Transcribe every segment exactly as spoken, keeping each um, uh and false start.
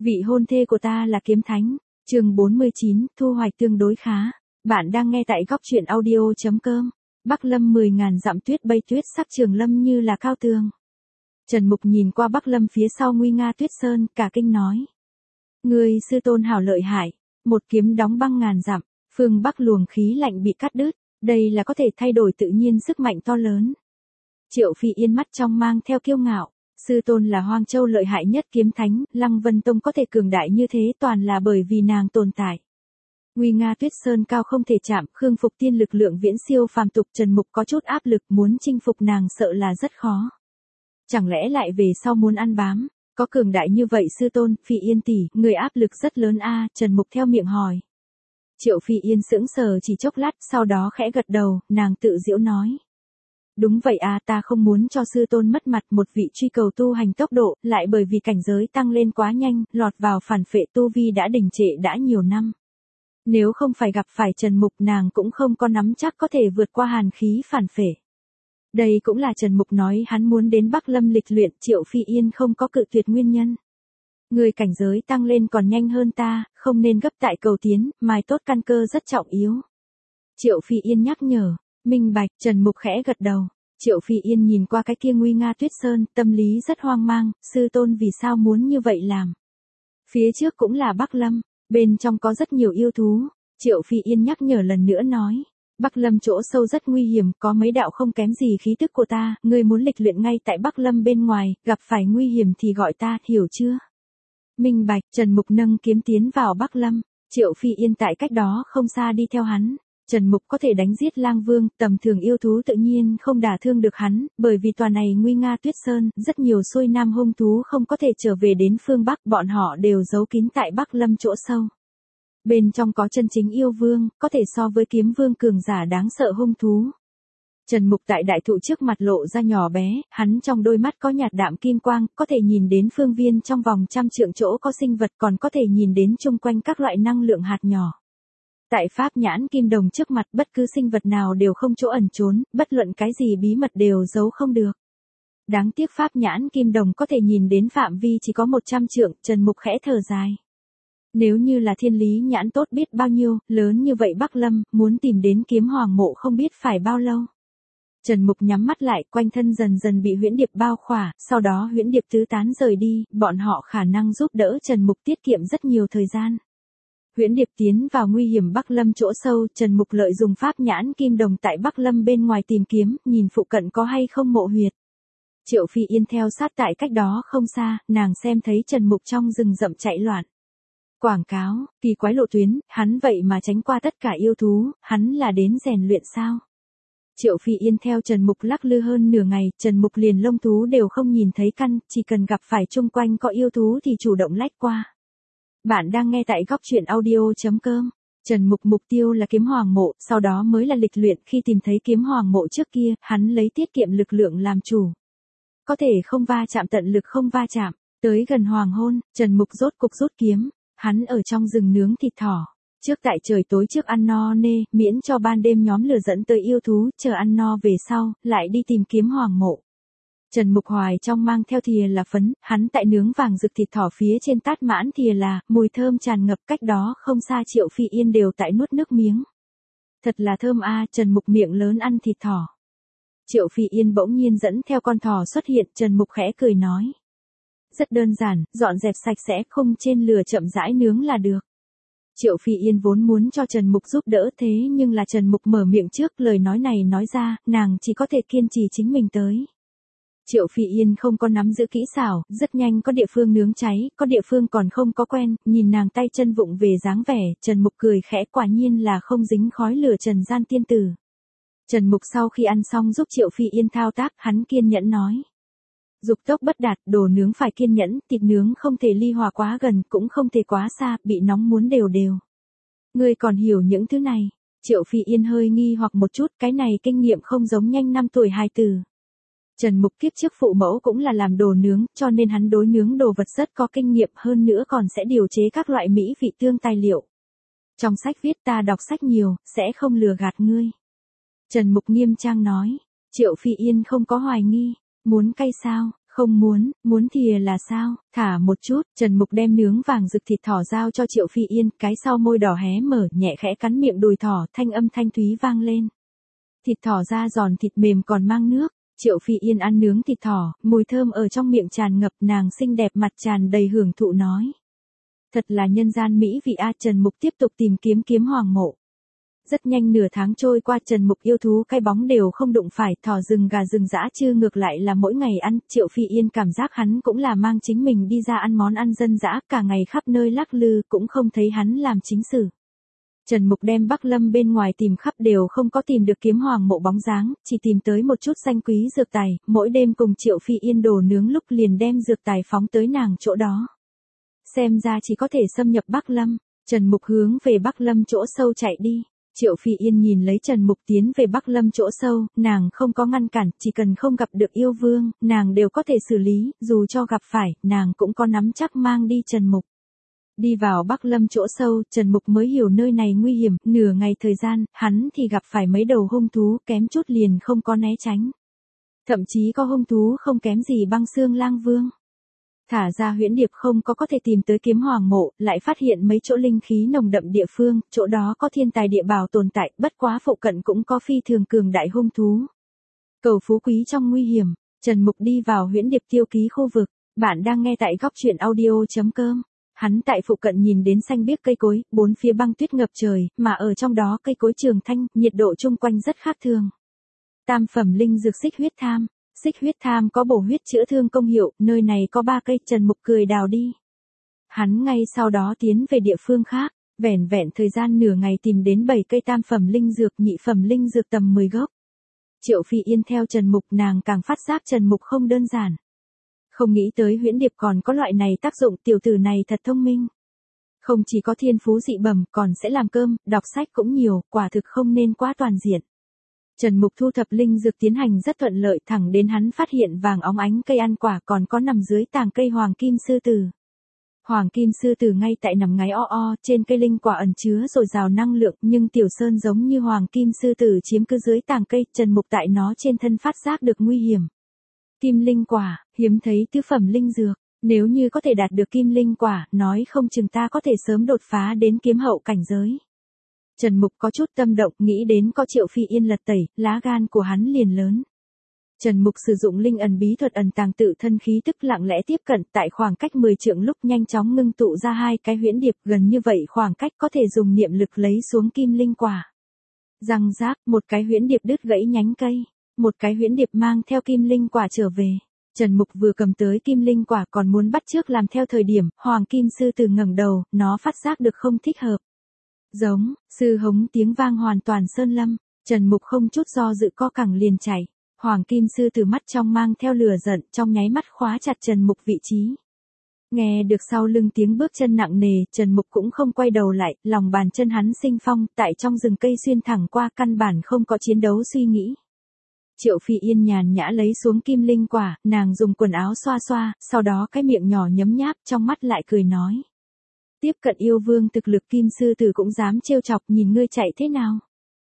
Vị hôn thê của ta là kiếm thánh. Chương bốn mươi chín, thu hoạch tương đối khá. Bạn đang nghe tại góc truyện audio chấm com. Bắc Lâm mười ngàn dặm tuyết bay tuyết sắc trường lâm như là cao tường. Trần Mục nhìn qua Bắc Lâm phía sau nguy nga tuyết sơn, cả kinh nói: Ngươi sư tôn hảo lợi hại, một kiếm đóng băng ngàn dặm, phương Bắc luồng khí lạnh bị cắt đứt, đây là có thể thay đổi tự nhiên sức mạnh to lớn. Triệu Phi Yên mắt trong mang theo kiêu ngạo, sư tôn là Hoang Châu lợi hại nhất kiếm thánh, Lăng Vân Tông có thể cường đại như thế toàn là bởi vì nàng tồn tại. Nguy nga tuyết sơn cao không thể chạm, khương phục tiên lực lượng viễn siêu phàm tục, Trần Mục có chút áp lực, muốn chinh phục nàng sợ là rất khó. Chẳng lẽ lại về sau muốn ăn bám, có cường đại như vậy sư tôn, Phi Yên tỷ, người áp lực rất lớn a, Trần Mục theo miệng hỏi. Triệu Phi Yên sững sờ chỉ chốc lát, sau đó khẽ gật đầu, nàng tự giễu nói: Đúng vậy a, ta không muốn cho sư tôn mất mặt, một vị truy cầu tu hành tốc độ, lại bởi vì cảnh giới tăng lên quá nhanh, lọt vào phản phệ tu vi đã đình trệ đã nhiều năm. Nếu không phải gặp phải Trần Mục, nàng cũng không có nắm chắc có thể vượt qua hàn khí phản phệ. Đây cũng là Trần Mục nói hắn muốn đến Bắc Lâm lịch luyện, Triệu Phi Yên không có cự tuyệt nguyên nhân. Người cảnh giới tăng lên còn nhanh hơn ta, không nên gấp tại cầu tiến, mai tốt căn cơ rất trọng yếu. Triệu Phi Yên nhắc nhở. Minh bạch, Trần Mục khẽ gật đầu. Triệu Phi Yên nhìn qua cái kia nguy nga tuyết sơn, tâm lý rất hoang mang, sư tôn vì sao muốn như vậy làm. Phía trước cũng là Bắc Lâm, bên trong có rất nhiều yêu thú. Triệu Phi Yên nhắc nhở lần nữa nói: Bắc Lâm chỗ sâu rất nguy hiểm, có mấy đạo không kém gì khí tức của ta, ngươi muốn lịch luyện ngay tại Bắc Lâm bên ngoài, gặp phải nguy hiểm thì gọi ta, hiểu chưa? Minh bạch, Trần Mục nâng kiếm tiến vào Bắc Lâm, Triệu Phi Yên tại cách đó không xa đi theo hắn. Trần Mục có thể đánh giết Lang Vương, tầm thường yêu thú tự nhiên không đả thương được hắn, bởi vì tòa này nguy nga tuyết sơn, rất nhiều xuôi nam hung thú không có thể trở về đến phương Bắc, bọn họ đều giấu kín tại Bắc Lâm chỗ sâu. Bên trong có chân chính yêu vương, có thể so với kiếm vương cường giả đáng sợ hung thú. Trần Mục tại đại thụ trước mặt lộ ra nhỏ bé, hắn trong đôi mắt có nhạt đạm kim quang, có thể nhìn đến phương viên trong vòng trăm trượng chỗ có sinh vật, còn có thể nhìn đến chung quanh các loại năng lượng hạt nhỏ. Tại pháp nhãn kim đồng trước mặt, bất cứ sinh vật nào đều không chỗ ẩn trốn, bất luận cái gì bí mật đều giấu không được. Đáng tiếc pháp nhãn kim đồng có thể nhìn đến phạm vi chỉ có một trăm trượng, Trần Mục khẽ thở dài. Nếu như là thiên lý nhãn tốt biết bao nhiêu, lớn như vậy Bắc Lâm, muốn tìm đến kiếm hoàng mộ không biết phải bao lâu. Trần Mục nhắm mắt lại, quanh thân dần dần bị huyễn điệp bao khỏa, sau đó huyễn điệp tứ tán rời đi, bọn họ khả năng giúp đỡ Trần Mục tiết kiệm rất nhiều thời gian. Huyễn điệp tiến vào nguy hiểm Bắc Lâm chỗ sâu, Trần Mục lợi dùng pháp nhãn kim đồng tại Bắc Lâm bên ngoài tìm kiếm, nhìn phụ cận có hay không mộ huyệt. Triệu Phi Yên theo sát tại cách đó không xa, nàng xem thấy Trần Mục trong rừng rậm chạy loạn. Quảng cáo, kỳ quái lộ tuyến, hắn vậy mà tránh qua tất cả yêu thú, hắn là đến rèn luyện sao? Triệu Phi Yên theo Trần Mục lắc lư hơn nửa ngày, Trần Mục liền lông thú đều không nhìn thấy căn, chỉ cần gặp phải chung quanh có yêu thú thì chủ động lách qua. Bạn đang nghe tại góc truyện audio chấm com. Trần Mục mục tiêu là kiếm hoàng mộ, sau đó mới là lịch luyện, khi tìm thấy kiếm hoàng mộ trước kia, hắn lấy tiết kiệm lực lượng làm chủ. Có thể không va chạm tận lực không va chạm, tới gần hoàng hôn, Trần Mục rốt cục rút kiếm, hắn ở trong rừng nướng thịt thỏ. Trước tại trời tối trước ăn no nê, miễn cho ban đêm nhóm lửa dẫn tới yêu thú, chờ ăn no về sau, lại đi tìm kiếm hoàng mộ. Trần Mục Hoài trong mang theo thìa là phấn, hắn tại nướng vàng rực thịt thỏ phía trên tát mãn thìa là, mùi thơm tràn ngập, cách đó không xa Triệu Phi Yên đều tại nuốt nước miếng. Thật là thơm a, Trần Mục miệng lớn ăn thịt thỏ. Triệu Phi Yên bỗng nhiên dẫn theo con thỏ xuất hiện, Trần Mục khẽ cười nói: Rất đơn giản, dọn dẹp sạch sẽ, khung trên lửa chậm rãi nướng là được. Triệu Phi Yên vốn muốn cho Trần Mục giúp đỡ thế nhưng là Trần Mục mở miệng trước, lời nói này nói ra, nàng chỉ có thể kiên trì chính mình tới. Triệu Phi Yên không có nắm giữ kỹ xảo, rất nhanh có địa phương nướng cháy, có địa phương còn không có quen, nhìn nàng tay chân vụng về dáng vẻ, Trần Mục cười khẽ, quả nhiên là không dính khói lửa trần gian tiên tử. Trần Mục sau khi ăn xong giúp Triệu Phi Yên thao tác, hắn kiên nhẫn nói: Dục tốc bất đạt, đồ nướng phải kiên nhẫn, thịt nướng không thể ly hòa quá gần, cũng không thể quá xa, bị nóng muốn đều đều. Ngươi còn hiểu những thứ này? Triệu Phi Yên hơi nghi hoặc một chút, cái này kinh nghiệm không giống nhanh năm tuổi hài tử. Trần Mục kiếp trước phụ mẫu cũng là làm đồ nướng, cho nên hắn đối nướng đồ vật rất có kinh nghiệm, hơn nữa còn sẽ điều chế các loại mỹ vị tương tài liệu. Trong sách viết ta đọc sách nhiều, sẽ không lừa gạt ngươi. Trần Mục nghiêm trang nói. Triệu Phi Yên không có hoài nghi. Muốn cay sao? Không muốn, muốn thìa là sao, thả một chút, Trần Mục đem nướng vàng rực thịt thỏ giao cho Triệu Phi Yên, cái sau môi đỏ hé mở, nhẹ khẽ cắn miệng đùi thỏ, thanh âm thanh thúy vang lên. Thịt thỏ da giòn thịt mềm còn mang nước, Triệu Phi Yên ăn nướng thịt thỏ, mùi thơm ở trong miệng tràn ngập, nàng xinh đẹp mặt tràn đầy hưởng thụ nói. Thật là nhân gian mỹ vị a. Trần Mục tiếp tục tìm kiếm kiếm hoàng mộ. Rất nhanh nửa tháng trôi qua, Trần Mục yêu thú cái bóng đều không đụng phải, thỏ rừng gà rừng dã chư ngược lại là mỗi ngày ăn, Triệu Phi Yên cảm giác hắn cũng là mang chính mình đi ra ăn món ăn dân dã, cả ngày khắp nơi lắc lư, cũng không thấy hắn làm chính sự. Trần Mục đem Bắc Lâm bên ngoài tìm khắp đều không có tìm được kiếm hoàng mộ bóng dáng, chỉ tìm tới một chút danh quý dược tài, mỗi đêm cùng Triệu Phi Yên đồ nướng lúc liền đem dược tài phóng tới nàng chỗ đó. Xem ra chỉ có thể xâm nhập Bắc Lâm, Trần Mục hướng về Bắc Lâm chỗ sâu chạy đi. Triệu Phi Yên nhìn lấy Trần Mục tiến về Bắc Lâm chỗ sâu, nàng không có ngăn cản, chỉ cần không gặp được yêu vương, nàng đều có thể xử lý, dù cho gặp phải, nàng cũng có nắm chắc mang đi Trần Mục. Đi vào Bắc Lâm chỗ sâu, Trần Mục mới hiểu nơi này nguy hiểm, nửa ngày thời gian, hắn thì gặp phải mấy đầu hung thú, kém chút liền không có né tránh. Thậm chí có hung thú không kém gì Băng Xương Lang Vương. Thả ra huyễn điệp không có có thể tìm tới kiếm hoàng mộ, lại phát hiện mấy chỗ linh khí nồng đậm địa phương, chỗ đó có thiên tài địa bảo tồn tại, bất quá phụ cận cũng có phi thường cường đại hung thú. Cầu phú quý trong nguy hiểm, Trần Mục đi vào huyễn điệp tiêu ký khu vực, bạn đang nghe tại góc truyện audio chấm com. Hắn tại phụ cận nhìn đến xanh biếc cây cối, bốn phía băng tuyết ngập trời, mà ở trong đó cây cối trường thanh, nhiệt độ chung quanh rất khác thường. Tam phẩm linh dược xích huyết tham. Xích huyết tham có bổ huyết chữa thương công hiệu, nơi này có ba cây, Trần Mục cười đào đi. Hắn ngay sau đó tiến về địa phương khác, vẻn vẹn thời gian nửa ngày tìm đến bảy cây tam phẩm linh dược, nhị phẩm linh dược tầm mười gốc. Triệu Phi Yên theo Trần Mục, nàng càng phát giác Trần Mục không đơn giản. Không nghĩ tới huyễn điệp còn có loại này tác dụng, tiểu tử này thật thông minh. Không chỉ có thiên phú dị bẩm, còn sẽ làm cơm, đọc sách cũng nhiều, quả thực không nên quá toàn diện. Trần Mục thu thập linh dược tiến hành rất thuận lợi, thẳng đến hắn phát hiện vàng óng ánh cây ăn quả còn có nằm dưới tàng cây hoàng kim sư tử. Hoàng kim sư tử ngay tại nằm ngáy o o, trên cây linh quả ẩn chứa dồi dào năng lượng, nhưng Tiểu Sơn giống như hoàng kim sư tử chiếm cứ dưới tàng cây, Trần Mục tại nó trên thân phát giác được nguy hiểm. Kim linh quả, hiếm thấy tứ phẩm linh dược, nếu như có thể đạt được kim linh quả, nói không chừng ta có thể sớm đột phá đến kiếm hậu cảnh giới. Trần Mục có chút tâm động, nghĩ đến có Triệu Phi Yên lật tẩy, lá gan của hắn liền lớn. Trần Mục sử dụng linh ẩn bí thuật ẩn tàng tự thân khí tức, lặng lẽ tiếp cận, tại khoảng cách mười trượng lúc nhanh chóng ngưng tụ ra hai cái huyễn điệp, gần như vậy khoảng cách có thể dùng niệm lực lấy xuống kim linh quả. Răng rác, một cái huyễn điệp đứt gãy nhánh cây, một cái huyễn điệp mang theo kim linh quả trở về. Trần Mục vừa cầm tới kim linh quả còn muốn bắt chước làm theo thời điểm, hoàng kim sư tử ngẩng đầu, nó phát giác được không thích hợp. Giống, sư hống tiếng vang hoàn toàn sơn lâm, Trần Mục không chút do dự co cẳng liền chạy. Hoàng kim sư tử mắt trong mang theo lửa giận, trong nháy mắt khóa chặt Trần Mục vị trí. Nghe được sau lưng tiếng bước chân nặng nề, Trần Mục cũng không quay đầu lại, lòng bàn chân hắn sinh phong, tại trong rừng cây xuyên thẳng qua, căn bản không có chiến đấu suy nghĩ. Triệu Phi Yên nhàn nhã lấy xuống kim linh quả, nàng dùng quần áo xoa xoa, sau đó cái miệng nhỏ nhấm nháp, trong mắt lại cười nói. Tiếp cận yêu vương thực lực kim sư tử cũng dám trêu chọc, nhìn ngươi chạy thế nào.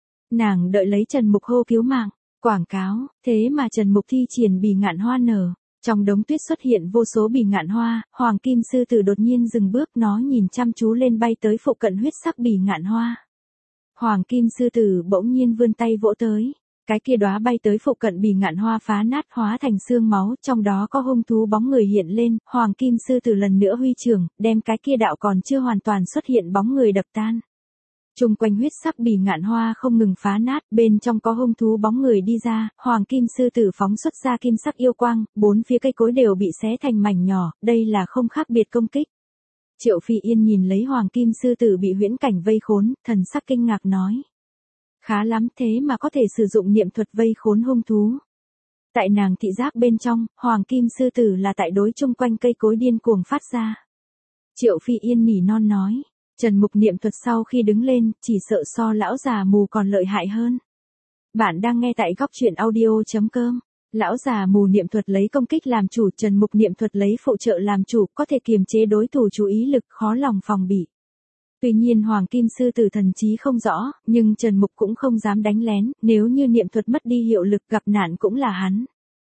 Nàng đợi lấy Trần Mục hô cứu mạng, quảng cáo, thế mà Trần Mục thi triển bì ngạn hoa nở. Trong đống tuyết xuất hiện vô số bì ngạn hoa, hoàng kim sư tử đột nhiên dừng bước, nó nhìn chăm chú lên bay tới phụ cận huyết sắc bì ngạn hoa. Hoàng kim sư tử bỗng nhiên vươn tay vỗ tới. Cái kia đóa bay tới phụ cận bì ngạn hoa phá nát hóa thành xương máu, trong đó có hung thú bóng người hiện lên, hoàng kim sư tử lần nữa huy trường, đem cái kia đạo còn chưa hoàn toàn xuất hiện bóng người đập tan. Trung quanh huyết sắc bì ngạn hoa không ngừng phá nát, bên trong có hung thú bóng người đi ra, hoàng kim sư tử phóng xuất ra kim sắc yêu quang, bốn phía cây cối đều bị xé thành mảnh nhỏ, đây là không khác biệt công kích. Triệu Phi Yên nhìn lấy hoàng kim sư tử bị huyễn cảnh vây khốn, thần sắc kinh ngạc nói. Khá lắm, thế mà có thể sử dụng niệm thuật vây khốn hung thú. Tại nàng thị giác bên trong, hoàng kim sư tử là tại đối chung quanh cây cối điên cuồng phát ra. Triệu Phi Yên nỉ non nói, Trần Mục niệm thuật sau khi đứng lên, chỉ sợ so lão già mù còn lợi hại hơn. Bạn đang nghe tại góc truyện audio chấm com. Lão già mù niệm thuật lấy công kích làm chủ, Trần Mục niệm thuật lấy phụ trợ làm chủ, có thể kiềm chế đối thủ chú ý lực, khó lòng phòng bị. Tuy nhiên hoàng kim sư tử thần trí không rõ, nhưng Trần Mục cũng không dám đánh lén, nếu như niệm thuật mất đi hiệu lực gặp nạn cũng là hắn.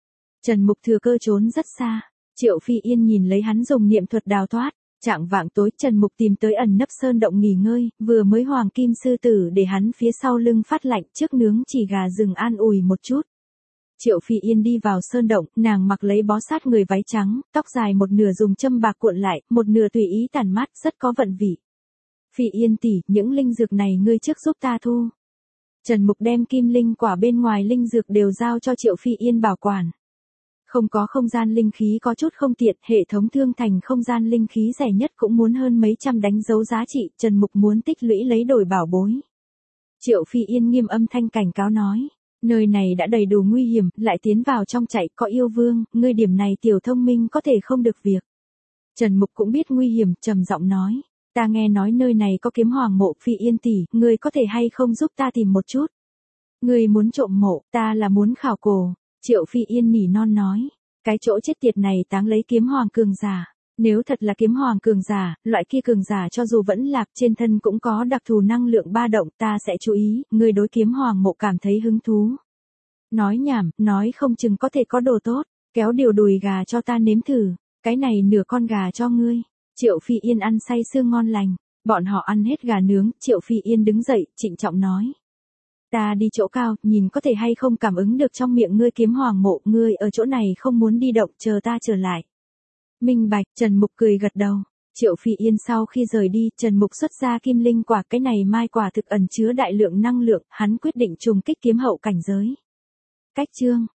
Trần Mục thừa cơ trốn rất xa. Triệu Phi Yên nhìn lấy hắn dùng niệm thuật đào thoát. Trạng vạng tối Trần Mục tìm tới ẩn nấp sơn động nghỉ ngơi, vừa mới hoàng kim sư tử để hắn phía sau lưng phát lạnh trước nướng chỉ gà rừng an ủi một chút. Triệu Phi Yên đi vào sơn động, nàng mặc lấy bó sát người váy trắng, tóc dài một nửa dùng châm bạc cuộn lại, một nửa tùy ý tản mát, rất có vận vị. Phi Yên tỷ, những linh dược này ngươi trước giúp ta thu. Trần Mục đem kim linh quả bên ngoài linh dược đều giao cho Triệu Phi Yên bảo quản. Không có không gian linh khí có chút không tiện, hệ thống thương thành không gian linh khí rẻ nhất cũng muốn hơn mấy trăm đánh dấu giá trị, Trần Mục muốn tích lũy lấy đổi bảo bối. Triệu Phi Yên nghiêm âm thanh cảnh cáo nói, nơi này đã đầy đủ nguy hiểm, lại tiến vào trong chạy có yêu vương, ngươi điểm này tiểu thông minh có thể không được việc. Trần Mục cũng biết nguy hiểm, trầm giọng nói, ta nghe nói nơi này có kiếm hoàng mộ, Phi Yên tỷ, ngươi có thể hay không giúp ta tìm một chút. Ngươi muốn trộm mộ, ta là muốn khảo cổ. Triệu Phi Yên nỉ non nói, cái chỗ chết tiệt này táng lấy kiếm hoàng cường giả. Nếu thật là kiếm hoàng cường giả, loại kia cường giả cho dù vẫn lạp trên thân cũng có đặc thù năng lượng ba động, ta sẽ chú ý, người đối kiếm hoàng mộ cảm thấy hứng thú. Nói nhảm, nói không chừng có thể có đồ tốt, kéo điều đùi gà cho ta nếm thử, cái này nửa con gà cho ngươi. Triệu Phi Yên ăn say sưa ngon lành, bọn họ ăn hết gà nướng, Triệu Phi Yên đứng dậy, trịnh trọng nói. Ta đi chỗ cao, nhìn có thể hay không cảm ứng được trong miệng ngươi kiếm hoàng mộ, ngươi ở chỗ này không muốn đi động, chờ ta trở lại. Minh bạch, Trần Mục cười gật đầu. Triệu Phi Yên sau khi rời đi, Trần Mục xuất ra kim linh quả, cái này mai quả thực ẩn chứa đại lượng năng lượng, hắn quyết định trùng kích kiếm hậu cảnh giới. Cách chương